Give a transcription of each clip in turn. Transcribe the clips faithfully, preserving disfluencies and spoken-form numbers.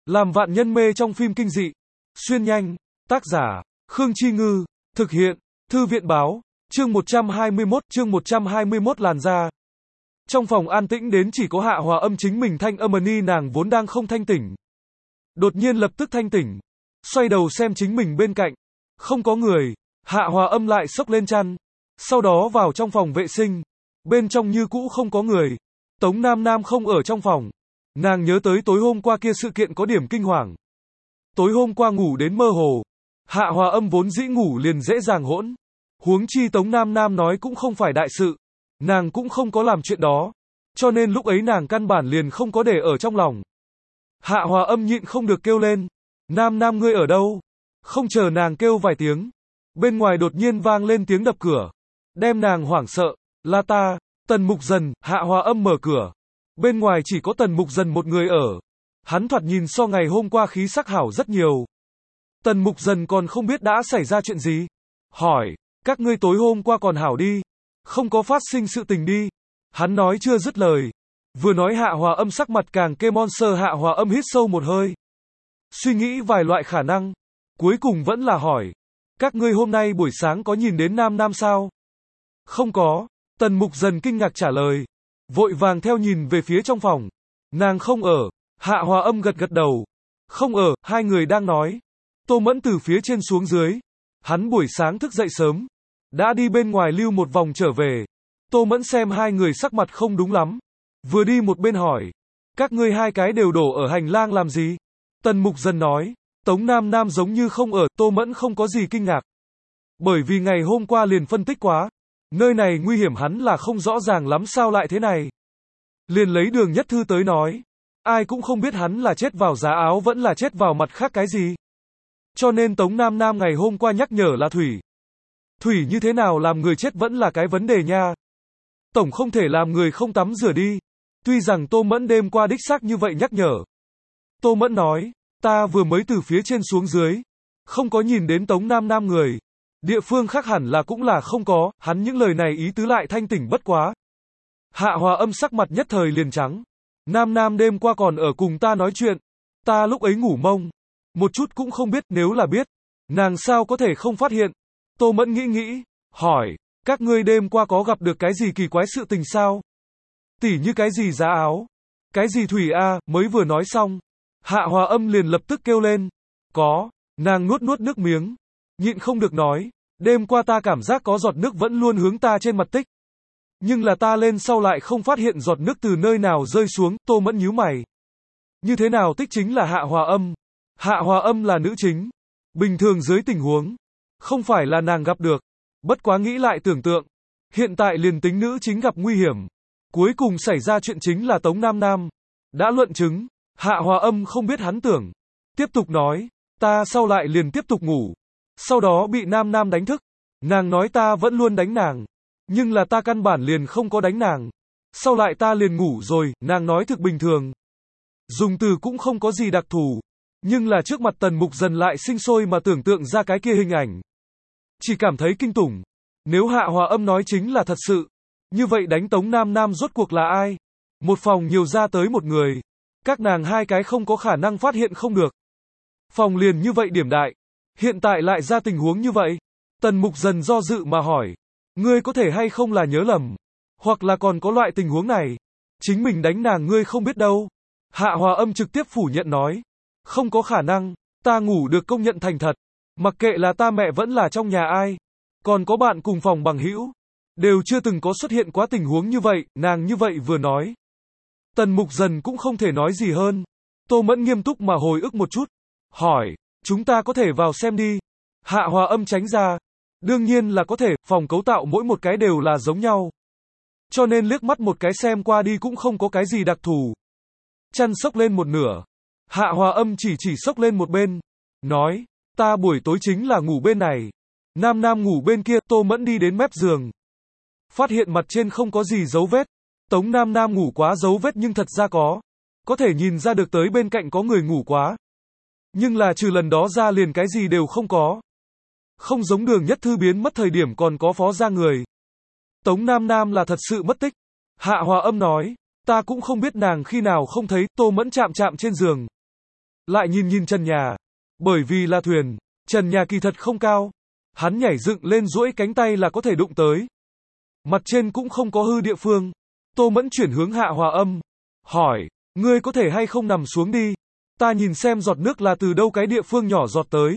Làm vạn nhân mê trong phim kinh dị. Xuyên nhanh. Tác giả, Khương Chi Ngư. Thực hiện, Thư viện Báo. Chương một trăm hai mươi mốt, chương một trăm hai mươi mốt làn da. Trong phòng an tĩnh đến chỉ có Hạ Hòa Âm chính mình thanh âm ni nàng vốn đang không thanh tỉnh. Đột nhiên lập tức thanh tỉnh. Xoay đầu xem chính mình bên cạnh. Không có người. Hạ Hòa Âm lại xốc lên chăn. Sau đó vào trong phòng vệ sinh. Bên trong như cũ không có người. Tống Nam Nam không ở trong phòng. Nàng nhớ tới tối hôm qua kia sự kiện có điểm kinh hoàng. Tối hôm qua ngủ đến mơ hồ. Hạ Hòa Âm vốn dĩ ngủ liền dễ dàng hỗn. Huống chi Tống Nam Nam nói cũng không phải đại sự. Nàng cũng không có làm chuyện đó. Cho nên lúc ấy nàng căn bản liền không có để ở trong lòng. Hạ Hòa Âm nhịn không được kêu lên. Nam Nam ngươi ở đâu? Không chờ nàng kêu vài tiếng. Bên ngoài đột nhiên vang lên tiếng đập cửa. Đem nàng hoảng sợ. Là ta, Tần Mục Dần. Hạ Hòa Âm mở cửa. Bên ngoài chỉ có Tần Mục Dần một người ở. Hắn thoạt nhìn so ngày hôm qua khí sắc hảo rất nhiều. Tần Mục Dần còn không biết đã xảy ra chuyện gì. Hỏi, các ngươi tối hôm qua còn hảo đi. Không có phát sinh sự tình đi. Hắn nói chưa dứt lời. Vừa nói Hạ Hòa Âm sắc mặt càng kê monster. Hạ Hòa Âm hít sâu một hơi. Suy nghĩ vài loại khả năng. Cuối cùng vẫn là hỏi. Các ngươi hôm nay buổi sáng có nhìn đến Nam Nam sao? Không có. Tần Mục Dần kinh ngạc trả lời. Vội vàng theo nhìn về phía trong phòng. Nàng không ở. Hạ Hòa Âm gật gật đầu. Không ở, hai người đang nói. Tô Mẫn từ phía trên xuống dưới. Hắn buổi sáng thức dậy sớm. Đã đi bên ngoài lưu một vòng trở về. Tô Mẫn xem hai người sắc mặt không đúng lắm. Vừa đi một bên hỏi. Các ngươi hai cái đều đổ ở hành lang làm gì? Tần Mục Dần nói. Tống Nam Nam giống như không ở. Tô Mẫn không có gì kinh ngạc. Bởi vì ngày hôm qua liền phân tích quá. Nơi này nguy hiểm hắn là không rõ ràng lắm sao lại thế này. Liền lấy Đường Nhất Thư tới nói. Ai cũng không biết hắn là chết vào giá áo vẫn là chết vào mặt khác cái gì. Cho nên Tống Nam Nam ngày hôm qua nhắc nhở là Thủy. Thủy như thế nào làm người chết vẫn là cái vấn đề nha. Tổng không thể làm người không tắm rửa đi. Tuy rằng Tô Mẫn đêm qua đích xác như vậy nhắc nhở. Tô Mẫn nói, ta vừa mới từ phía trên xuống dưới. Không có nhìn đến Tống Nam Nam người. Địa phương khác hẳn là cũng là không có. Hắn những lời này ý tứ lại thanh tỉnh bất quá. Hạ Hòa Âm sắc mặt nhất thời liền trắng. Nam Nam đêm qua còn ở cùng ta nói chuyện. Ta lúc ấy ngủ mông. Một chút cũng không biết, nếu là biết. Nàng sao có thể không phát hiện. Tô Mẫn nghĩ nghĩ. Hỏi, các ngươi đêm qua có gặp được cái gì kỳ quái sự tình sao? Tỉ như cái gì giá áo? Cái gì Thủy a? Mới vừa nói xong. Hạ Hòa Âm liền lập tức kêu lên. Có. Nàng nuốt nuốt nước miếng. Nhịn không được nói. Đêm qua ta cảm giác có giọt nước vẫn luôn hướng ta trên mặt tích. Nhưng là ta lên sau lại không phát hiện giọt nước từ nơi nào rơi xuống. Tô Mẫn nhíu mày. Như thế nào tích chính là Hạ Hòa Âm. Hạ Hòa Âm là nữ chính. Bình thường dưới tình huống. Không phải là nàng gặp được. Bất quá nghĩ lại tưởng tượng. Hiện tại liền tính nữ chính gặp nguy hiểm. Cuối cùng xảy ra chuyện chính là Tống Nam Nam. Đã luận chứng. Hạ Hòa Âm không biết hắn tưởng. Tiếp tục nói. Ta sau lại liền tiếp tục ngủ. Sau đó bị Nam Nam đánh thức. Nàng nói ta vẫn luôn đánh nàng. Nhưng là ta căn bản liền không có đánh nàng. Sau lại ta liền ngủ rồi. Nàng nói thực bình thường. Dùng từ cũng không có gì đặc thù. Nhưng là trước mặt Tần Mục Dần lại sinh sôi mà tưởng tượng ra cái kia hình ảnh. Chỉ cảm thấy kinh tủng. Nếu Hạ Hòa Âm nói chính là thật sự. Như vậy đánh Tống Nam Nam rốt cuộc là ai? Một phòng nhiều ra tới một người. Các nàng hai cái không có khả năng phát hiện không được. Phòng liền như vậy điểm đại. Hiện tại lại ra tình huống như vậy. Tần Mục Dần do dự mà hỏi. Ngươi có thể hay không là nhớ lầm. Hoặc là còn có loại tình huống này. Chính mình đánh nàng ngươi không biết đâu. Hạ Hòa Âm trực tiếp phủ nhận nói. Không có khả năng. Ta ngủ được công nhận thành thật. Mặc kệ là ta mẹ vẫn là trong nhà ai. Còn có bạn cùng phòng bằng hữu. Đều chưa từng có xuất hiện quá tình huống như vậy. Nàng như vậy vừa nói. Tần Mục Dần cũng không thể nói gì hơn. Tô Mẫn nghiêm túc mà hồi ức một chút. Hỏi. Chúng ta có thể vào xem đi. Hạ Hòa Âm tránh ra. Đương nhiên là có thể. Phòng cấu tạo mỗi một cái đều là giống nhau. Cho nên liếc mắt một cái xem qua đi cũng không có cái gì đặc thù. Chăn xốc lên một nửa. Hạ Hòa Âm chỉ chỉ xốc lên một bên. Nói. Ta buổi tối chính là ngủ bên này. Nam Nam ngủ bên kia. Tô Mẫn đi đến mép giường. Phát hiện mặt trên không có gì dấu vết. Tống Nam Nam ngủ quá dấu vết nhưng thật ra có. Có thể nhìn ra được tới bên cạnh có người ngủ quá. Nhưng là trừ lần đó ra liền cái gì đều không có. Không giống Đường Nhất Thư biến mất thời điểm còn có phó ra người. Tống Nam Nam là thật sự mất tích. Hạ Hòa Âm nói. Ta cũng không biết nàng khi nào không thấy. Tô Mẫn chạm chạm trên giường. lại nhìn nhìn trần nhà. Bởi vì là thuyền, trần nhà kỳ thật không cao. Hắn nhảy dựng lên duỗi cánh tay là có thể đụng tới. Mặt trên cũng không có hư địa phương. Tô Mẫn chuyển hướng Hạ Hòa Âm. Hỏi, ngươi có thể hay không nằm xuống đi? Ta nhìn xem giọt nước là từ đâu cái địa phương nhỏ giọt tới.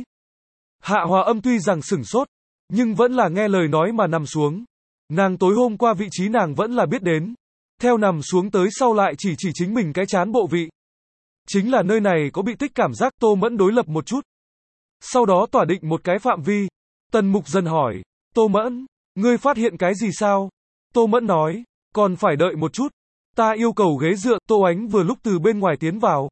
Hạ Hòa Âm tuy rằng sửng sốt, nhưng vẫn là nghe lời nói mà nằm xuống. Nàng tối hôm qua vị trí nàng vẫn là biết đến. Theo nằm xuống tới sau lại chỉ chỉ chính mình cái chán bộ vị. Chính là nơi này có bị tích cảm giác. Tô Mẫn đối lập một chút. Sau đó tỏa định một cái phạm vi. Tần Mục Dần hỏi, Tô Mẫn, ngươi phát hiện cái gì sao? Tô Mẫn nói, còn phải đợi một chút. Ta yêu cầu ghế dựa. Tô Ánh vừa lúc từ bên ngoài tiến vào.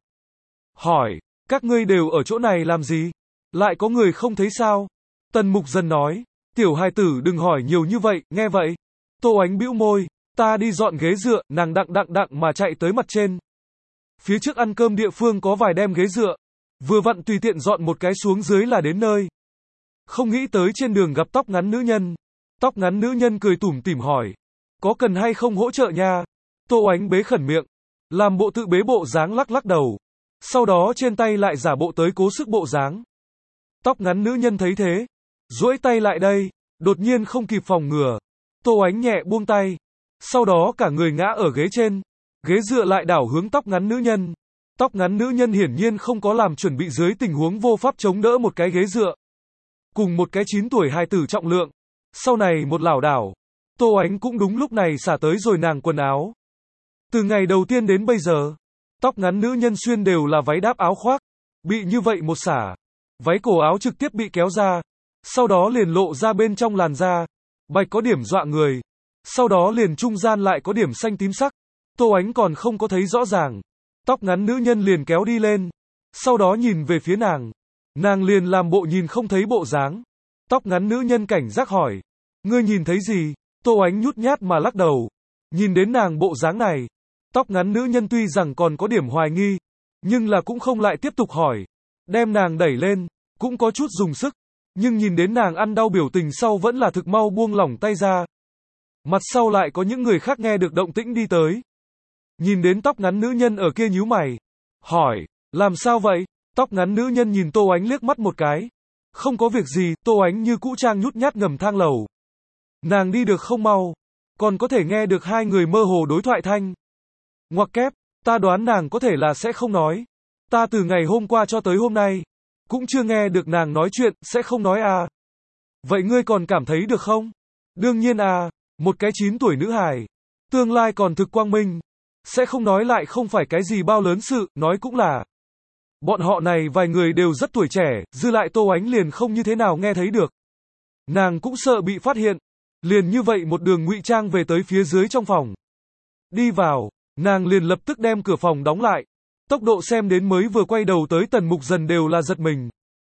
Hỏi, các ngươi đều ở chỗ này làm gì? Lại có người không thấy sao? Tần Mục Dần nói, tiểu hài tử đừng hỏi nhiều như vậy, nghe vậy. Tô Ánh bĩu môi, ta đi dọn ghế dựa. Nàng đặng đặng đặng mà chạy tới mặt trên. Phía trước ăn cơm địa phương có vài đem ghế dựa. Vừa vặn tùy tiện dọn một cái xuống dưới là đến nơi. Không nghĩ tới trên đường gặp tóc ngắn nữ nhân. Tóc ngắn nữ nhân cười tủm tỉm hỏi, có cần hay không hỗ trợ nha? Tô Ánh bế khẩn miệng, làm bộ tự bế bộ dáng lắc lắc đầu. Sau đó trên tay lại giả bộ tới cố sức bộ dáng. Tóc ngắn nữ nhân thấy thế, duỗi tay lại đây, đột nhiên không kịp phòng ngừa. Tô Ánh nhẹ buông tay. Sau đó cả người ngã ở ghế trên. Ghế dựa lại đảo hướng tóc ngắn nữ nhân. Tóc ngắn nữ nhân hiển nhiên không có làm chuẩn bị dưới tình huống vô pháp chống đỡ một cái ghế dựa. Cùng một cái chín tuổi hài tử trọng lượng. Sau này một lảo đảo. Tô Ánh cũng đúng lúc này xả tới rồi nàng quần áo. Từ ngày đầu tiên đến bây giờ, tóc ngắn nữ nhân xuyên đều là váy đáp áo khoác. Bị như vậy một xả, váy cổ áo trực tiếp bị kéo ra. Sau đó liền lộ ra bên trong làn da. Bạch có điểm dọa người. Sau đó liền trung gian lại có điểm xanh tím sắc. Tô Ánh còn không có thấy rõ ràng. Tóc ngắn nữ nhân liền kéo đi lên. Sau đó nhìn về phía nàng. Nàng liền làm bộ nhìn không thấy bộ dáng. Tóc ngắn nữ nhân cảnh giác hỏi, ngươi nhìn thấy gì? Tô Ánh nhút nhát mà lắc đầu. Nhìn đến nàng bộ dáng này, tóc ngắn nữ nhân tuy rằng còn có điểm hoài nghi, nhưng là cũng không lại tiếp tục hỏi. Đem nàng đẩy lên, cũng có chút dùng sức, nhưng nhìn đến nàng ăn đau biểu tình sau vẫn là thực mau buông lỏng tay ra. Mặt sau lại có những người khác nghe được động tĩnh đi tới. Nhìn đến tóc ngắn nữ nhân ở kia nhíu mày. Hỏi, làm sao vậy? Tóc ngắn nữ nhân nhìn Tô Ánh liếc mắt một cái. Không có việc gì. Tô Ánh như cũ trang nhút nhát ngầm thang lầu. Nàng đi được không mau, còn có thể nghe được hai người mơ hồ đối thoại thanh. Ngoặc kép, ta đoán nàng có thể là sẽ không nói. Ta từ ngày hôm qua cho tới hôm nay, cũng chưa nghe được nàng nói chuyện, sẽ không nói à. Vậy ngươi còn cảm thấy được không? Đương nhiên à, một cái chín tuổi nữ hài, tương lai còn thực quang minh, sẽ không nói lại không phải cái gì bao lớn sự, nói cũng là. Bọn họ này vài người đều rất tuổi trẻ, dư lại Tô Ánh liền không như thế nào nghe thấy được. Nàng cũng sợ bị phát hiện, liền như vậy một đường ngụy trang về tới phía dưới trong phòng. Đi vào, nàng liền lập tức đem cửa phòng đóng lại. Tốc độ xem đến mới vừa quay đầu tới Tần Mục Dần đều là giật mình.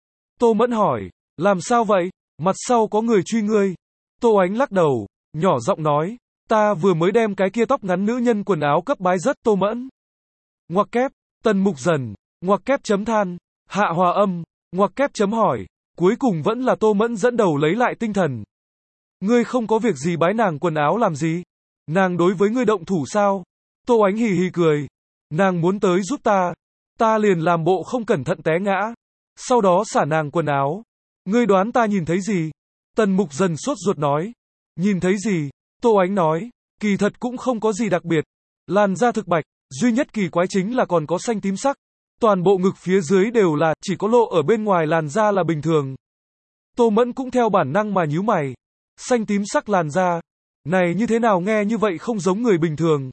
Tô Mẫn hỏi, làm sao vậy? Mặt sau có người truy ngươi. Tô Ánh lắc đầu, nhỏ giọng nói, ta vừa mới đem cái kia tóc ngắn nữ nhân quần áo cấp bái rất. Tô Mẫn. Ngoặc kép, Tần Mục Dần, ngoặc kép chấm than, Hạ Hòa Âm, ngoặc kép chấm hỏi. Cuối cùng vẫn là Tô Mẫn dẫn đầu lấy lại tinh thần. Ngươi không có việc gì bái nàng quần áo làm gì? Nàng đối với ngươi động thủ sao? Tô Ánh hì hì cười. Nàng muốn tới giúp ta. Ta liền làm bộ không cẩn thận té ngã. Sau đó xả nàng quần áo. Ngươi đoán ta nhìn thấy gì? Tần Mục Dần sốt ruột nói. Nhìn thấy gì? Tô Ánh nói. Kỳ thật cũng không có gì đặc biệt. Làn da thực bạch, duy nhất kỳ quái chính là còn có xanh tím sắc. Toàn bộ ngực phía dưới đều là, chỉ có lộ ở bên ngoài làn da là bình thường. Tô Mẫn cũng theo bản năng mà nhíu mày. Xanh tím sắc làn da. Này như thế nào nghe như vậy không giống người bình thường.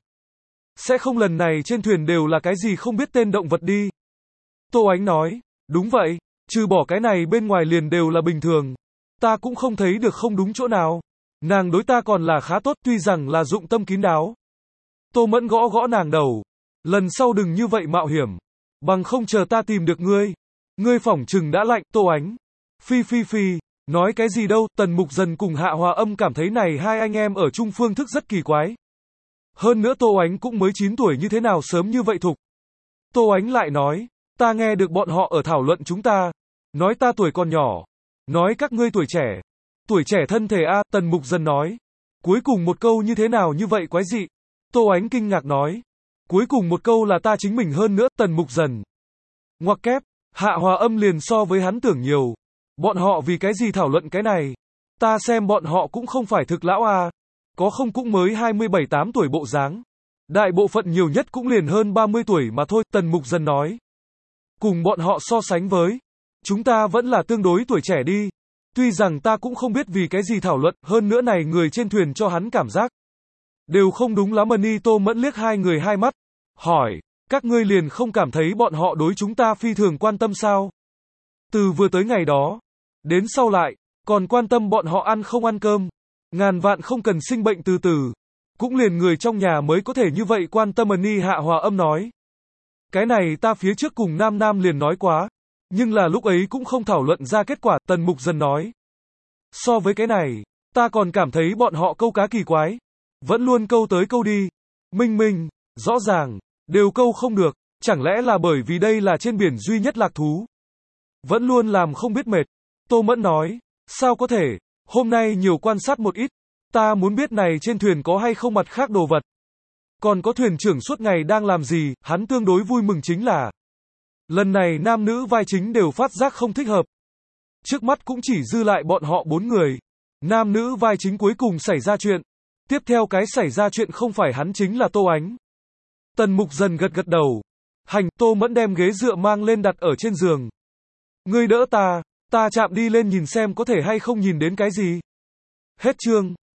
Sẽ không lần này trên thuyền đều là cái gì không biết tên động vật đi. Tô Ánh nói, đúng vậy, trừ bỏ cái này bên ngoài liền đều là bình thường. Ta cũng không thấy được không đúng chỗ nào. Nàng đối ta còn là khá tốt tuy rằng là dụng tâm kín đáo. Tô Mẫn gõ gõ nàng đầu. Lần sau đừng như vậy mạo hiểm. Bằng không chờ ta tìm được ngươi. Ngươi phỏng chừng đã lạnh. Tô Ánh. Phi phi phi. Nói cái gì đâu. Tần Mục Dần cùng Hạ Hòa Âm cảm thấy này hai anh em ở chung phương thức rất kỳ quái. Hơn nữa Tô Ánh cũng mới chín tuổi như thế nào sớm như vậy thục. Tô Ánh lại nói. Ta nghe được bọn họ ở thảo luận chúng ta. Nói ta tuổi còn nhỏ. Nói các ngươi tuổi trẻ. Tuổi trẻ thân thể a. Tần Mục Dần nói. Cuối cùng một câu như thế nào như vậy quái dị. Tô Ánh kinh ngạc nói. Cuối cùng một câu là ta chính mình hơn nữa. Tần Mục Dần. Ngoặc kép. Hạ Hòa Âm liền so với hắn tưởng nhiều. Bọn họ vì cái gì thảo luận cái này? Ta xem bọn họ cũng không phải thực lão à. Có không cũng mới hai mươi bảy tám tuổi bộ dáng. Đại bộ phận nhiều nhất cũng liền hơn ba mươi tuổi mà thôi, Tần Mục Dần nói. Cùng bọn họ so sánh với, chúng ta vẫn là tương đối tuổi trẻ đi. Tuy rằng ta cũng không biết vì cái gì thảo luận, hơn nữa này người trên thuyền cho hắn cảm giác đều không đúng lắm. Mani Tô Mẫn liếc hai người hai mắt, hỏi, các ngươi liền không cảm thấy bọn họ đối chúng ta phi thường quan tâm sao? Từ vừa tới ngày đó, đến sau lại, còn quan tâm bọn họ ăn không ăn cơm, ngàn vạn không cần sinh bệnh từ từ. Cũng liền người trong nhà mới có thể như vậy quan tâm. Mani Hạ Hòa Âm nói. Cái này ta phía trước cùng Nam Nam liền nói quá, nhưng là lúc ấy cũng không thảo luận ra kết quả, Tần Mục Dần nói. So với cái này, ta còn cảm thấy bọn họ câu cá kỳ quái. Vẫn luôn câu tới câu đi. Minh minh, rõ ràng, đều câu không được, chẳng lẽ là bởi vì đây là trên biển duy nhất lạc thú? Vẫn luôn làm không biết mệt. Tô Mẫn nói, sao có thể, hôm nay nhiều quan sát một ít, ta muốn biết này trên thuyền có hay không mặt khác đồ vật. Còn có thuyền trưởng suốt ngày đang làm gì, hắn tương đối vui mừng chính là lần này nam nữ vai chính đều phát giác không thích hợp. Trước mắt cũng chỉ dư lại bọn họ bốn người. Nam nữ vai chính cuối cùng xảy ra chuyện. Tiếp theo cái xảy ra chuyện không phải hắn chính là Tô Ánh. Tần Mục Dần gật gật đầu. Hành, Tô Mẫn đem ghế dựa mang lên đặt ở trên giường. Ngươi đỡ ta, ta chạm đi lên nhìn xem có thể hay không nhìn đến cái gì. Hết chương.